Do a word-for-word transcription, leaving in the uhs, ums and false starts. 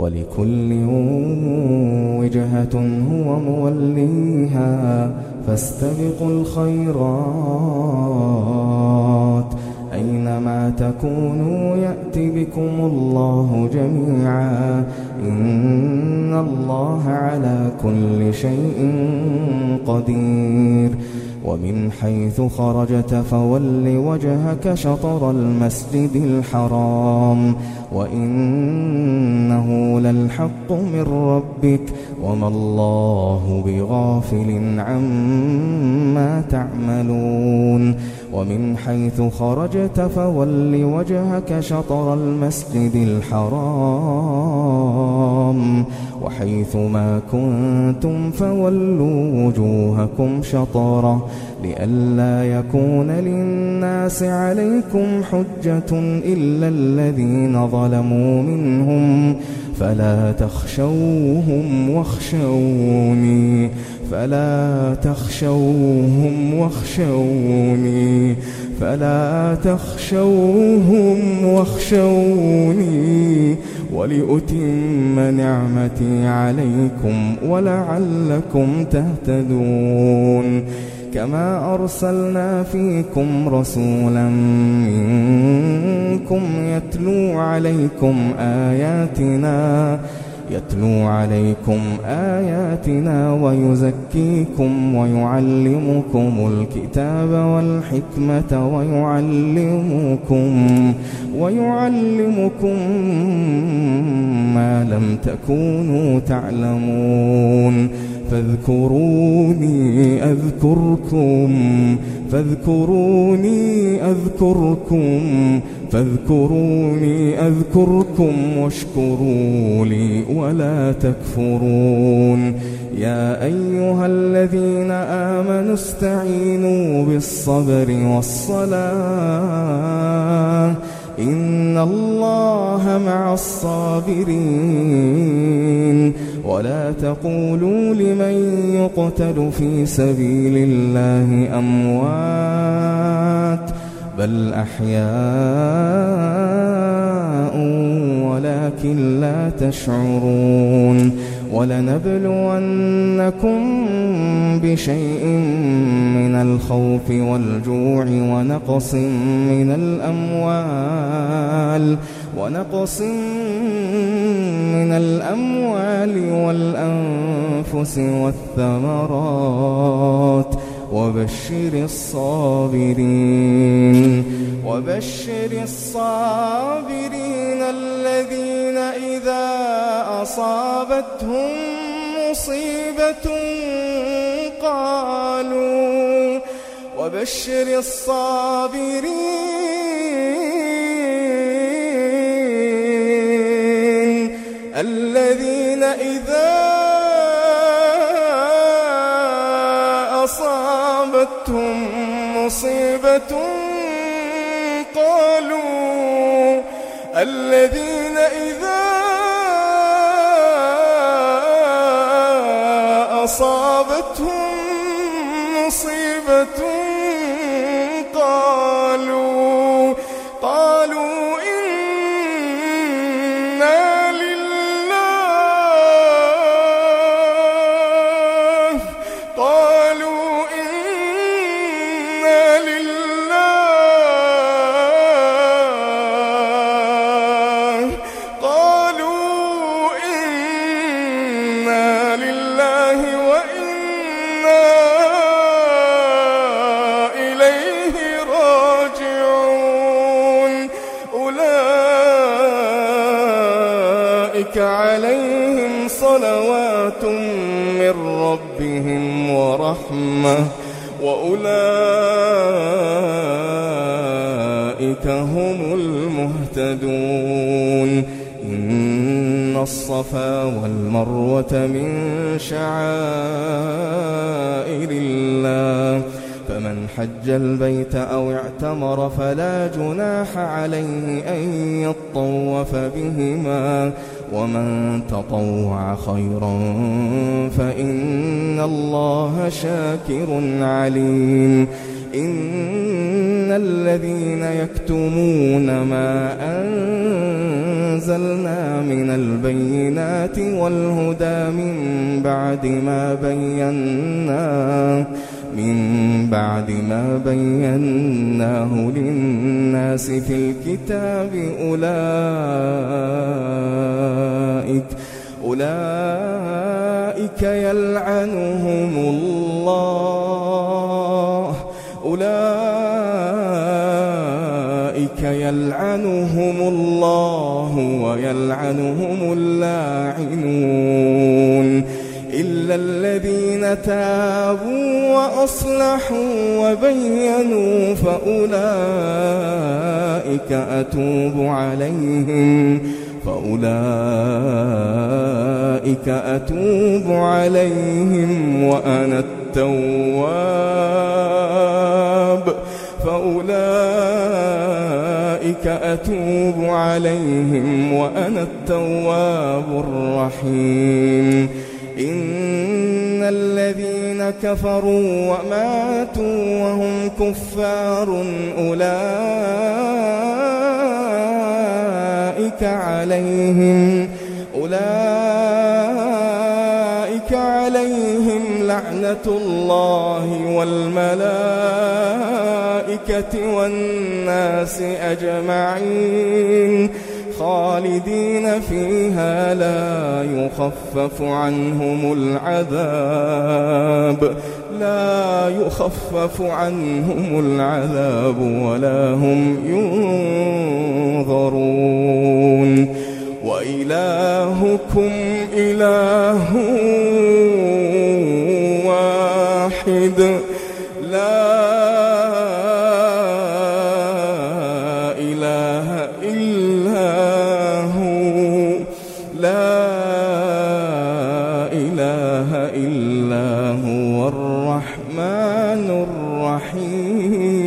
ولكل وجهة هو موليها فاستبقوا الخيرات أينما تكونوا يأت بكم الله جميعا إن الله على كل شيء قدير. ومن حيث خرجت فول وجهك شطر المسجد الحرام وإنه للحق من ربك وما الله بغافل عما تعملون. ومن حيث خرجت فول وجهك شطر المسجد الحرام وحيث ما كنتم فولوا وجوهكم شطره لئلا يكون للناس عليكم حجة إلا الذين ظلموا منهم فلا تخشوهم واخشوني فلا تخشوهم واخشوني فلا تخشوهم واخشوني ولأتم نعمتي عليكم ولعلكم تهتدون. كما أرسلنا فيكم رسولا منكم يتلو عليكم آياتنا يتلو عليكم آياتنا ويزكيكم ويعلمكم الكتاب والحكمة ويعلمكم ويعلمكم ما لم تكونوا تعلمون. فاذكروني أذكركم فاذكروني أذكركم فاذكروني أذكركم واشكروا لي ولا تكفرون. يا أيها الذين آمنوا استعينوا بالصبر والصلاة إن الله مع الصابرين. ولا تقولوا لمن يقتل في سبيل الله أموات بل أحياء ولكن لا تشعرون. ولنبلونكم بشيء من الخوف والجوع ونقص من الأموال ونقص من الأموال والأنفس والثمرات وبشر الصابرين وبشر الصابرين الذين إذا أصابتهم مصيبة قالوا وبشر الصابرين الذين إذا أصابتهم مصيبة قالوا الذين إذا أصابتهم مصيبة قالوا قالوا إنا لله قالوا إنا لله قالوا إنا لله وإنا إليه راجعون. أولئك عليهم صلوات من ربهم ورحمة وأولئك هم المهتدون. إن الصفا والمروة من شعائر الله فمن حج البيت أو اعتمر فلا جناح عليه أن يطوف بهما ومن تطوع خيرا فإن الله شاكر عليم. إن الذين يكتمون ما أنزلنا من البينات والهدى من بعد ما بيناه من بعد ما بيناه للناس في الكتاب أولئك أولئك يلعنهم الله أولئك يلعنهم الله ويلعنهم اللاعنون إلا الذين تابوا وأصلحوا وبينوا فأولئك أتوب عليهم فأولئك أتوب عليهم وأنا التواب فأولئك أتوب عليهم وأنا التواب الرحيم إن الذين كفروا وماتوا وهم كفار أولئك عليهم أولئك عليهم لعنة الله والملائكة والناس أجمعين خالدين فيها لا يخفف عنهم العذاب لا يخفف عنهم العذاب ولا هم ينظرون وإلهكم إله واحد لا إله إلا هو لا إله إلا هو الرحمن الرحيم